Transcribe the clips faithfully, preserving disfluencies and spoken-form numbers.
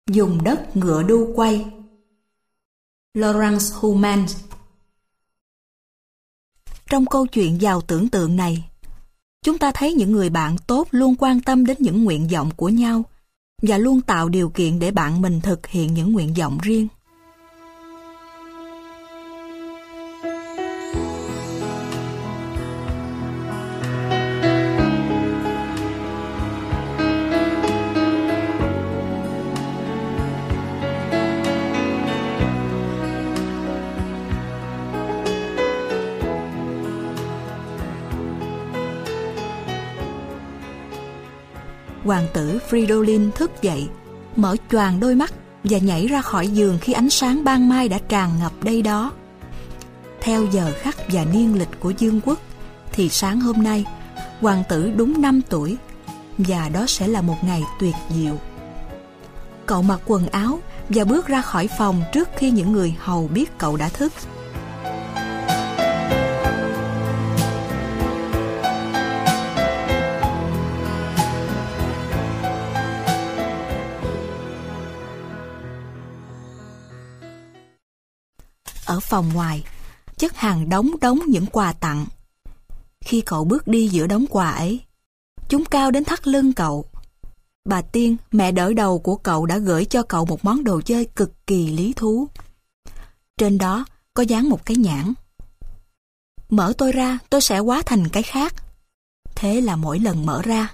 Dùng đất ngựa đu quay. Lawrence Human. Trong câu chuyện giàu tưởng tượng này, chúng ta thấy những người bạn tốt luôn quan tâm đến những nguyện vọng của nhau và luôn tạo điều kiện để bạn mình thực hiện những nguyện vọng riêng. Hoàng tử Fridolin thức dậy, mở choàng đôi mắt và nhảy ra khỏi giường khi ánh sáng ban mai đã tràn ngập đây đó. Theo giờ khắc và niên lịch của Dương quốc, thì sáng hôm nay, hoàng tử đúng năm tuổi, và đó sẽ là một ngày tuyệt diệu. Cậu mặc quần áo và bước ra khỏi phòng trước khi những người hầu biết cậu đã thức. Ở phòng ngoài, chất hàng đống đống những quà tặng. Khi cậu bước đi giữa đống quà ấy, chúng cao đến thắt lưng cậu. Bà Tiên, mẹ đỡ đầu của cậu, đã gửi cho cậu một món đồ chơi cực kỳ lý thú. Trên đó có dán một cái nhãn. Mở tôi ra, tôi sẽ hóa thành cái khác. Thế là mỗi lần mở ra,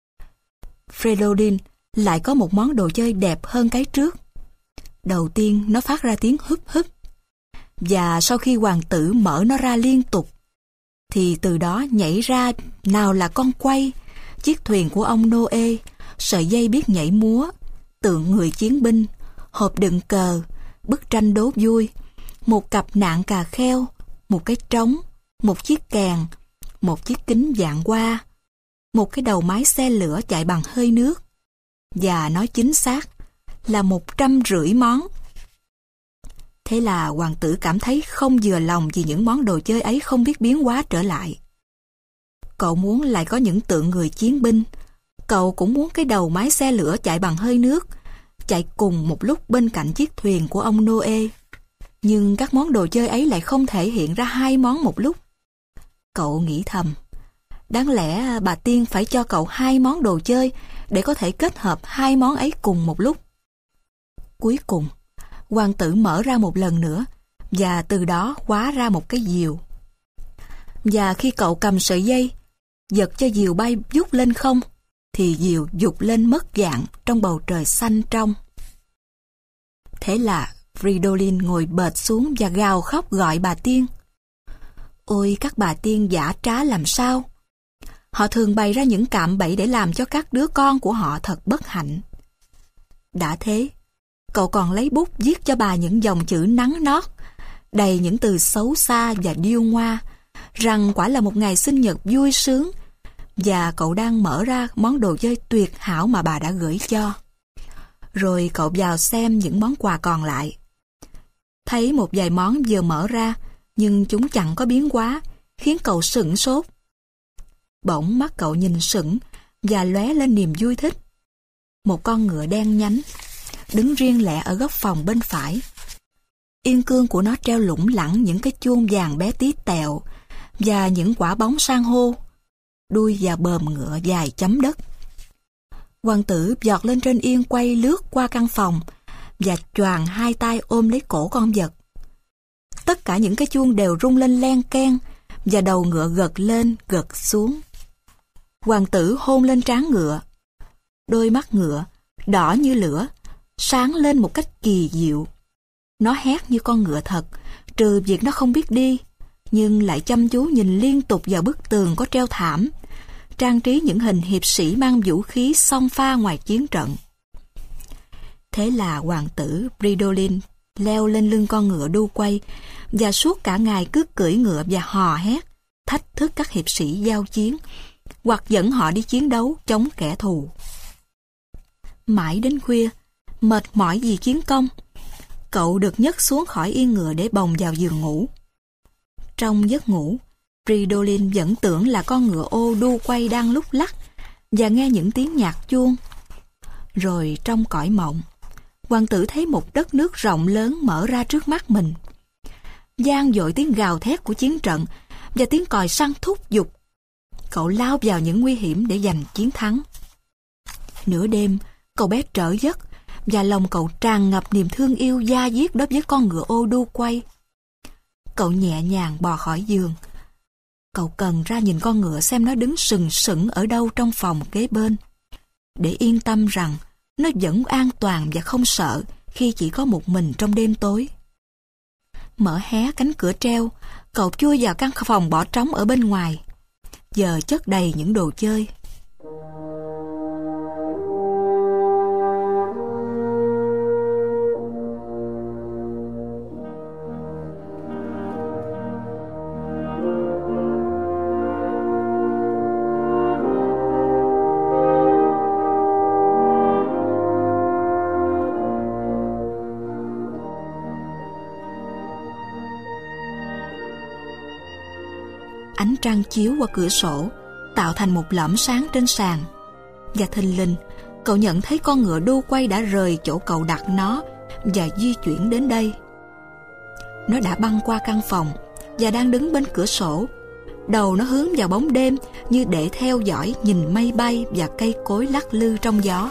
Fridolin lại có một món đồ chơi đẹp hơn cái trước. Đầu tiên nó phát ra tiếng húp húp. Và sau khi hoàng tử mở nó ra liên tục, thì từ đó nhảy ra nào là con quay, chiếc thuyền của ông Noe, sợi dây biết nhảy múa, tượng người chiến binh, hộp đựng cờ, bức tranh đố vui, một cặp nạng cà kheo, một cái trống, một chiếc kèn, một chiếc kính vạn hoa, một cái đầu máy xe lửa chạy bằng hơi nước. Và nói chính xác là một trăm rưỡi món. Thế là hoàng tử cảm thấy không vừa lòng vì những món đồ chơi ấy không biết biến hóa trở lại. Cậu muốn lại có những tượng người chiến binh. Cậu cũng muốn cái đầu máy xe lửa chạy bằng hơi nước, chạy cùng một lúc bên cạnh chiếc thuyền của ông Noe. Nhưng các món đồ chơi ấy lại không thể hiện ra hai món một lúc. Cậu nghĩ thầm, đáng lẽ bà Tiên phải cho cậu hai món đồ chơi để có thể kết hợp hai món ấy cùng một lúc. Cuối cùng, hoàng tử mở ra một lần nữa, và từ đó hóa ra một cái diều. Và khi cậu cầm sợi dây, giật cho diều bay vút lên không, thì diều vụt lên mất dạng trong bầu trời xanh trong. Thế là Fridolin ngồi bệt xuống và gào khóc gọi bà Tiên. Ôi các bà Tiên giả trá làm sao! Họ thường bày ra những cạm bẫy để làm cho các đứa con của họ thật bất hạnh. Đã thế, cậu còn lấy bút viết cho bà những dòng chữ nắn nót, đầy những từ xấu xa và điêu ngoa, rằng quả là một ngày sinh nhật vui sướng, và cậu đang mở ra món đồ chơi tuyệt hảo mà bà đã gửi cho. Rồi cậu vào xem những món quà còn lại. Thấy một vài món vừa mở ra, nhưng chúng chẳng có biến hóa, khiến cậu sửng sốt. Bỗng mắt cậu nhìn sững và lóe lên niềm vui thích. Một con ngựa đen nhánh đứng riêng lẻ ở góc phòng bên phải. Yên cương của nó treo lủng lẳng những cái chuông vàng bé tí tẹo và những quả bóng san hô. Đuôi và bờm ngựa dài chấm đất. Hoàng tử giọt lên trên yên quay lướt qua căn phòng và choàng hai tay ôm lấy cổ con vật. Tất cả những cái chuông đều rung lên len keng và đầu ngựa gật lên gật xuống. Hoàng tử hôn lên trán ngựa. Đôi mắt ngựa đỏ như lửa sáng lên một cách kỳ diệu. Nó hét như con ngựa thật, trừ việc nó không biết đi, nhưng lại chăm chú nhìn liên tục vào bức tường có treo thảm, trang trí những hình hiệp sĩ mang vũ khí xông pha ngoài chiến trận. Thế là hoàng tử Fridolin leo lên lưng con ngựa đu quay, và suốt cả ngày cứ cưỡi ngựa và hò hét, thách thức các hiệp sĩ giao chiến, hoặc dẫn họ đi chiến đấu chống kẻ thù. Mãi đến khuya, mệt mỏi vì chiến công, cậu được nhấc xuống khỏi yên ngựa để bồng vào giường ngủ. Trong giấc ngủ, Fridolin vẫn tưởng là con ngựa ô đu quay đang lúc lắc và nghe những tiếng nhạc chuông. Rồi trong cõi mộng, hoàng tử thấy một đất nước rộng lớn mở ra trước mắt mình. Vang dội tiếng gào thét của chiến trận và tiếng còi săn thúc giục. Cậu lao vào những nguy hiểm để giành chiến thắng. Nửa đêm, cậu bé trở giấc và lòng cậu tràn ngập niềm thương yêu da diết đối với con ngựa ô đu quay. Cậu nhẹ nhàng bò khỏi giường. Cậu cần ra nhìn con ngựa xem nó đứng sừng sững ở đâu trong phòng kế bên, để yên tâm rằng nó vẫn an toàn và không sợ khi chỉ có một mình trong đêm tối. Mở hé cánh cửa treo, cậu chui vào căn phòng bỏ trống ở bên ngoài. Giờ chất đầy những đồ chơi. Ánh trăng chiếu qua cửa sổ, tạo thành một lõm sáng trên sàn. Và thình lình, cậu nhận thấy con ngựa đu quay đã rời chỗ cậu đặt nó và di chuyển đến đây. Nó đã băng qua căn phòng và đang đứng bên cửa sổ. Đầu nó hướng vào bóng đêm như để theo dõi nhìn mây bay và cây cối lắc lư trong gió.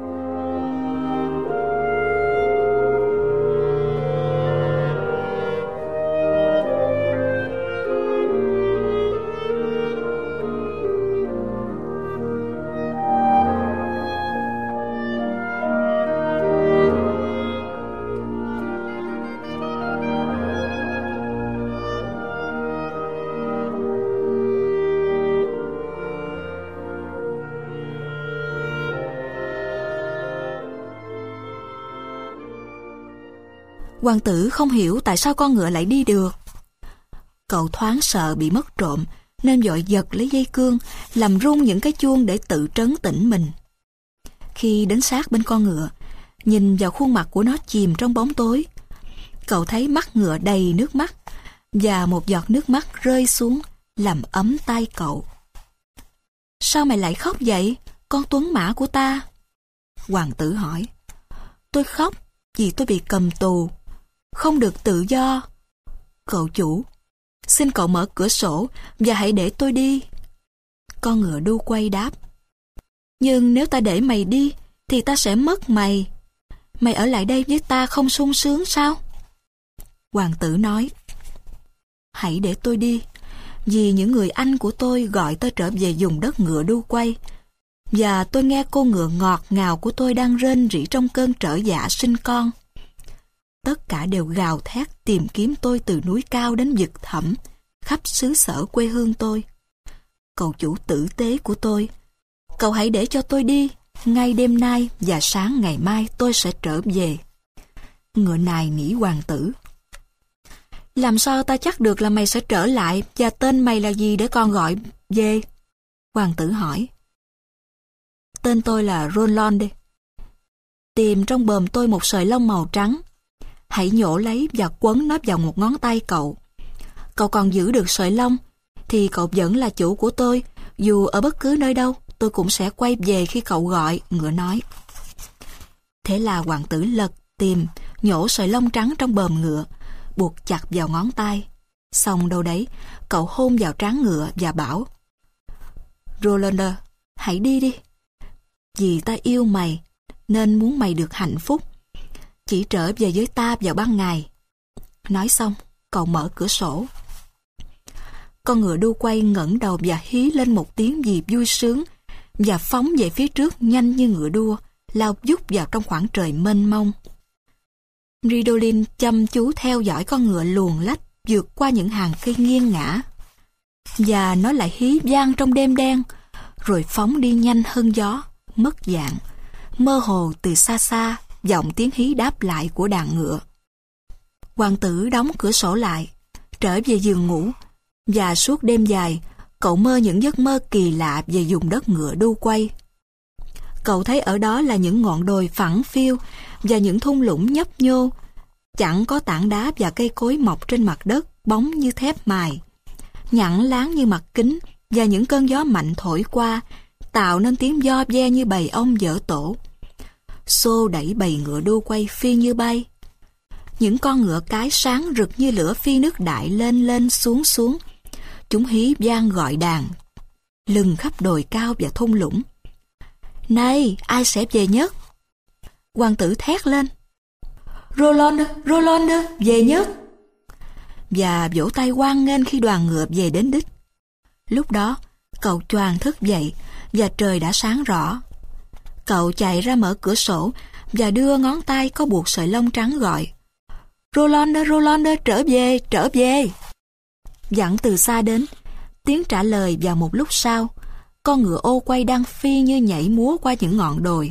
Hoàng tử không hiểu tại sao con ngựa lại đi được. Cậu thoáng sợ bị mất trộm nên vội giật lấy dây cương, làm rung những cái chuông để tự trấn tĩnh mình. Khi đến sát bên con ngựa, nhìn vào khuôn mặt của nó chìm trong bóng tối, cậu thấy mắt ngựa đầy nước mắt và một giọt nước mắt rơi xuống làm ấm tay cậu. Sao mày lại khóc vậy, con tuấn mã của ta? Hoàng tử hỏi. Tôi khóc vì tôi bị cầm tù, không được tự do. Cậu chủ, xin cậu mở cửa sổ và hãy để tôi đi. Con ngựa đu quay đáp. Nhưng nếu ta để mày đi thì ta sẽ mất mày. Mày ở lại đây với ta không sung sướng sao? Hoàng tử nói. Hãy để tôi đi, vì những người anh của tôi gọi tôi trở về vùng đất ngựa đu quay, và tôi nghe cô ngựa ngọt ngào của tôi đang rên rỉ trong cơn trở dạ sinh con. Tất cả đều gào thét tìm kiếm tôi từ núi cao đến vực thẳm, khắp xứ sở quê hương tôi. Cậu chủ tử tế của tôi, cậu hãy để cho tôi đi, ngay đêm nay và sáng ngày mai tôi sẽ trở về. Ngựa nài nỉ hoàng tử. Làm sao ta chắc được là mày sẽ trở lại, và tên mày là gì để con gọi về? Hoàng tử hỏi. Tên tôi là Roland. Tìm trong bờm tôi một sợi lông màu trắng. Hãy nhổ lấy và quấn nó vào một ngón tay cậu. Cậu còn giữ được sợi lông thì cậu vẫn là chủ của tôi. Dù ở bất cứ nơi đâu, tôi cũng sẽ quay về khi cậu gọi, ngựa nói. Thế là hoàng tử lật tìm, nhổ sợi lông trắng trong bờm ngựa, buộc chặt vào ngón tay. Xong đâu đấy, cậu hôn vào trán ngựa và bảo. Roland, hãy đi đi. Vì ta yêu mày, nên muốn mày được hạnh phúc. Chỉ trở về với ta vào ban ngày. Nói xong, cậu mở cửa sổ. Con ngựa đu quay ngẩng đầu và hí lên một tiếng gì vui sướng và phóng về phía trước nhanh như ngựa đua, lao vút vào trong khoảng trời mênh mông. Fridolin chăm chú theo dõi con ngựa luồn lách vượt qua những hàng cây nghiêng ngã. Và nó lại hí vang trong đêm đen, rồi phóng đi nhanh hơn gió, mất dạng. Mơ hồ từ xa xa, vọng tiếng hí đáp lại của đàn ngựa. Hoàng tử đóng cửa sổ lại, trở về giường ngủ, và suốt đêm dài, cậu mơ những giấc mơ kỳ lạ về vùng đất ngựa đu quay. Cậu thấy ở đó là những ngọn đồi phẳng phiu và những thung lũng nhấp nhô, chẳng có tảng đá và cây cối mọc trên mặt đất bóng như thép mài, nhẵn láng như mặt kính, và những cơn gió mạnh thổi qua tạo nên tiếng do ve như bầy ong dở tổ. xô đẩy bầy ngựa đu quay phi như bay. Những con ngựa cái sáng rực như lửa phi nước đại lên lên xuống xuống. Chúng hí vang gọi đàn, lừng khắp đồi cao và thung lũng. Này, ai sẽ về nhất? Hoàng tử thét lên. Roland, Roland, về nhất! Và vỗ tay hoan nghênh khi đoàn ngựa về đến đích. Lúc đó, cậu choàng thức dậy và trời đã sáng rõ. Cậu chạy ra mở cửa sổ và đưa ngón tay có buộc sợi lông trắng gọi. Roland, Roland, trở về, trở về! Dặn từ xa đến, tiếng trả lời vào một lúc sau, con ngựa ô quay đang phi như nhảy múa qua những ngọn đồi.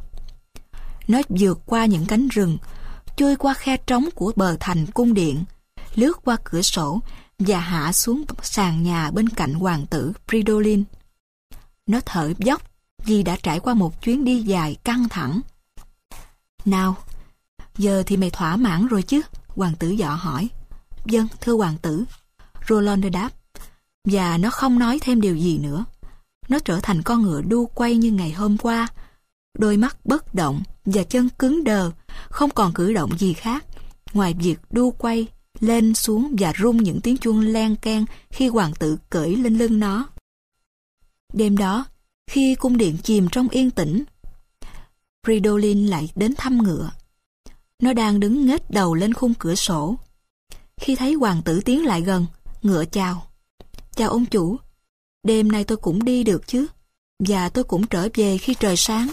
Nó vượt qua những cánh rừng, chui qua khe trống của bờ thành cung điện, lướt qua cửa sổ và hạ xuống sàn nhà bên cạnh hoàng tử Fridolin. Nó thở dốc vì đã trải qua một chuyến đi dài căng thẳng. Nào, giờ thì mày thỏa mãn rồi chứ? Hoàng tử dọ hỏi. Vâng, thưa hoàng tử, Roland đáp. Và nó không nói thêm điều gì nữa. Nó trở thành con ngựa đu quay như ngày hôm qua, đôi mắt bất động và chân cứng đờ, không còn cử động gì khác ngoài việc đu quay lên xuống và rung những tiếng chuông len keng khi hoàng tử cưỡi lên lưng nó. Đêm đó, khi cung điện chìm trong yên tĩnh, Fridolin lại đến thăm ngựa. Nó đang đứng nghếch đầu lên khung cửa sổ. Khi thấy hoàng tử tiến lại gần, ngựa chào. Chào ông chủ, đêm nay tôi cũng đi được chứ, và tôi cũng trở về khi trời sáng.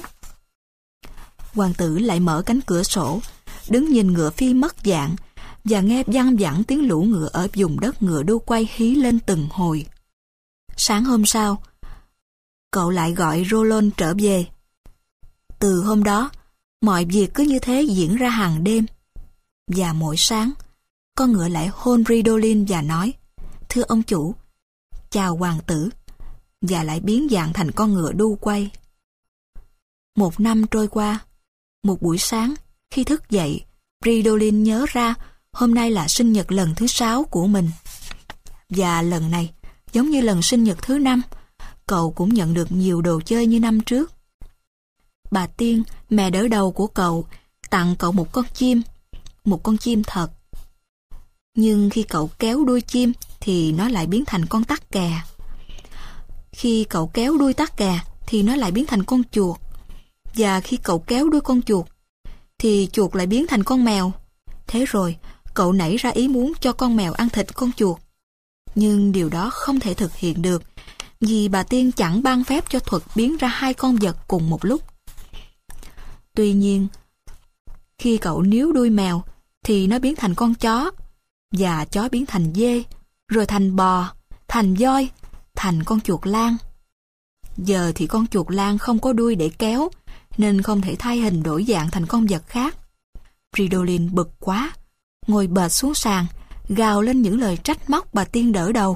Hoàng tử lại mở cánh cửa sổ, đứng nhìn ngựa phi mất dạng và nghe văng vẳng tiếng lũ ngựa ở vùng đất ngựa đu quay hí lên từng hồi. Sáng hôm sau, cậu lại gọi Roland trở về. Từ hôm đó, mọi việc cứ như thế diễn ra hàng đêm. Và mỗi sáng, con ngựa lại hôn Fridolin và nói, thưa ông chủ, chào hoàng tử, và lại biến dạng thành con ngựa đu quay. Một năm trôi qua, một buổi sáng, khi thức dậy, Fridolin nhớ ra hôm nay là sinh nhật lần thứ sáu của mình. Và lần này, giống như lần sinh nhật thứ năm, cậu cũng nhận được nhiều đồ chơi như năm trước. Bà Tiên, mẹ đỡ đầu của cậu, tặng cậu một con chim, một con chim thật. Nhưng khi cậu kéo đuôi chim thì nó lại biến thành con tắc kè. Khi cậu kéo đuôi tắc kè thì nó lại biến thành con chuột. Và khi cậu kéo đuôi con chuột thì chuột lại biến thành con mèo. Thế rồi cậu nảy ra ý muốn cho con mèo ăn thịt con chuột. Nhưng điều đó không thể thực hiện được vì bà Tiên chẳng ban phép cho thuật biến ra hai con vật cùng một lúc. Tuy nhiên, khi cậu níu đuôi mèo thì nó biến thành con chó, và chó biến thành dê, rồi thành bò, thành voi, thành con chuột lang. Giờ thì con chuột lang không có đuôi để kéo, nên không thể thay hình đổi dạng thành con vật khác. Fridolin bực quá, ngồi bệt xuống sàn, gào lên những lời trách móc bà Tiên đỡ đầu.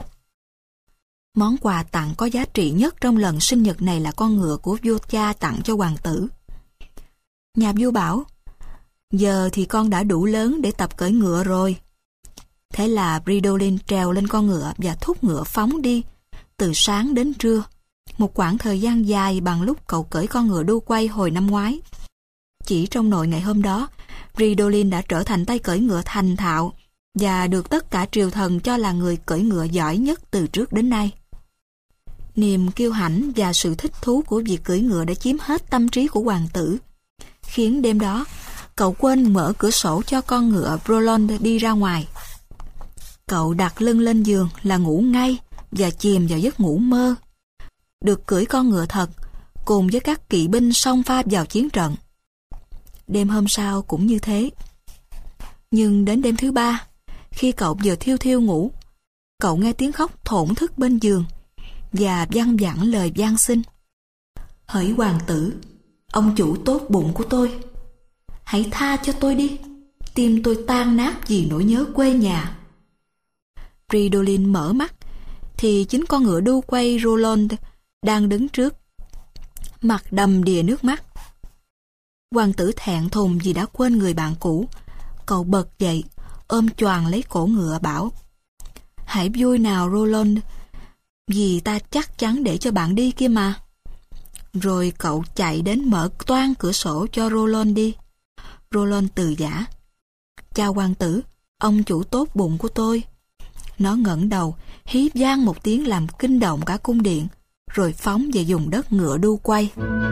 Món quà tặng có giá trị nhất trong lần sinh nhật này là con ngựa của vua cha tặng cho hoàng tử. Nhà vua bảo, giờ thì con đã đủ lớn để tập cưỡi ngựa rồi. Thế là Fridolin trèo lên con ngựa và thúc ngựa phóng đi, từ sáng đến trưa, một quãng thời gian dài bằng lúc cậu cưỡi con ngựa đu quay hồi năm ngoái. Chỉ trong nội ngày hôm đó, Fridolin đã trở thành tay cưỡi ngựa thành thạo và được tất cả triều thần cho là người cưỡi ngựa giỏi nhất từ trước đến nay. Niềm kiêu hãnh và sự thích thú của việc cưỡi ngựa đã chiếm hết tâm trí của hoàng tử, khiến đêm đó cậu quên mở cửa sổ cho con ngựa Roland đi ra ngoài. Cậu đặt lưng lên giường là ngủ ngay và chìm vào giấc ngủ mơ, được cưỡi con ngựa thật cùng với các kỵ binh xông pha vào chiến trận. Đêm hôm sau cũng như thế. Nhưng đến đêm thứ ba, khi cậu vừa thiêu thiêu ngủ, cậu nghe tiếng khóc thổn thức bên giường và văng vẳng lời van xin. Hỡi hoàng tử, ông chủ tốt bụng của tôi, hãy tha cho tôi đi, tim tôi tan nát vì nỗi nhớ quê nhà. Fridolin mở mắt thì chính con ngựa đu quay Roland đang đứng trước, mặt đầm đìa nước mắt. Hoàng tử thẹn thùng vì đã quên người bạn cũ. Cậu bật dậy, ôm choàng lấy cổ ngựa bảo, hãy vui nào Roland, vì ta chắc chắn để cho bạn đi kia mà. Rồi cậu chạy đến mở toang cửa sổ cho Roland đi. Roland từ giã. Chào hoàng tử, ông chủ tốt bụng của tôi. Nó ngẩng đầu, hí vang một tiếng làm kinh động cả cung điện, rồi phóng về vùng đất ngựa đu quay.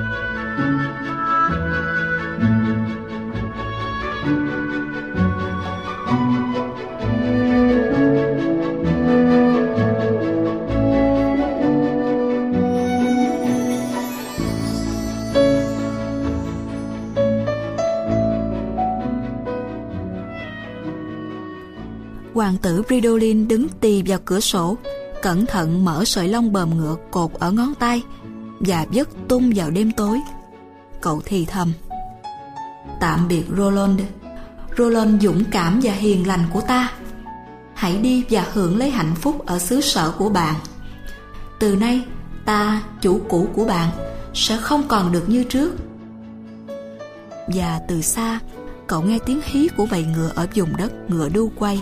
Hoàng tử Fridolin đứng tì vào cửa sổ, cẩn thận mở sợi lông bờm ngựa cột ở ngón tay và vất tung vào đêm tối. Cậu thì thầm: Tạm biệt Roland, Roland dũng cảm và hiền lành của ta. Hãy đi và hưởng lấy hạnh phúc ở xứ sở của bạn. Từ nay, ta, chủ cũ của bạn, sẽ không còn được như trước. Và từ xa, cậu nghe tiếng hí của bầy ngựa ở vùng đất ngựa đu quay.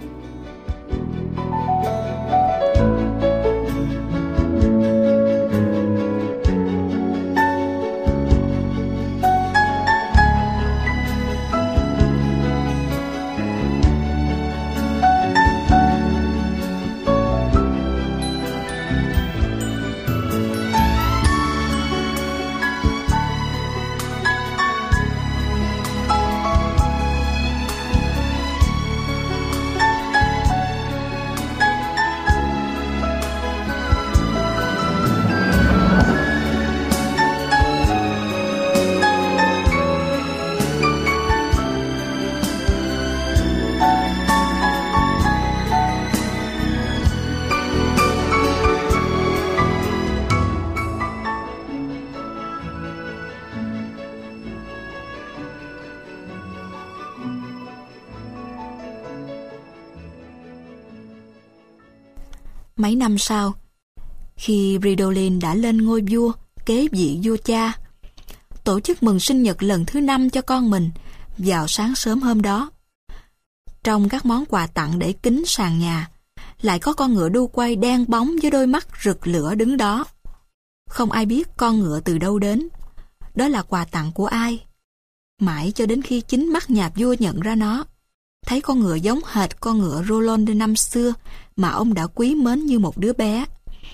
Mấy năm sau, khi Fridolin đã lên ngôi vua, kế vị vua cha, tổ chức mừng sinh nhật lần thứ năm cho con mình vào sáng sớm hôm đó. Trong các món quà tặng để kính sàn nhà, lại có con ngựa đu quay đen bóng với đôi mắt rực lửa đứng đó. Không ai biết con ngựa từ đâu đến, đó là quà tặng của ai. Mãi cho đến khi chính mắt nhà vua nhận ra nó, thấy con ngựa giống hệt con ngựa Roland năm xưa mà ông đã quý mến như một đứa bé.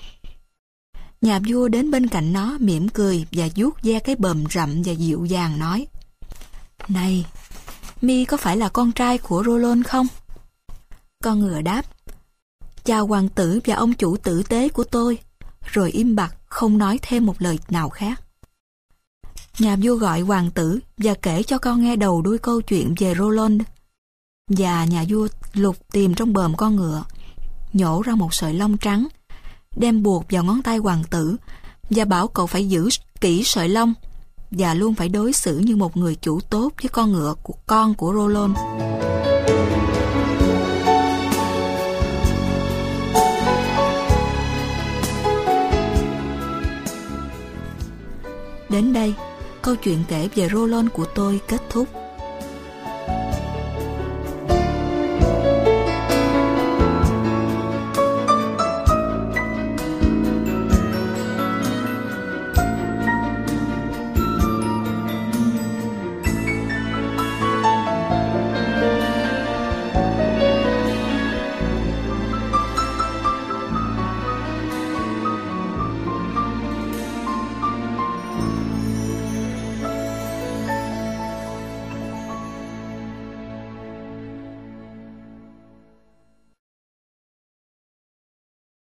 Nhà vua đến bên cạnh nó mỉm cười và vuốt ve cái bờm rậm và dịu dàng nói: Này, mi có phải là con trai của Roland không? Con ngựa đáp: Chào hoàng tử và ông chủ tử tế của tôi, rồi im bặt không nói thêm một lời nào khác. Nhà vua gọi hoàng tử và kể cho con nghe đầu đuôi câu chuyện về Roland. Và nhà vua lục tìm trong bờm con ngựa, nhổ ra một sợi lông trắng, đem buộc vào ngón tay hoàng tử và bảo cậu phải giữ kỹ sợi lông và luôn phải đối xử như một người chủ tốt với con ngựa của con của Roland. Đến đây, câu chuyện kể về Roland của tôi kết thúc.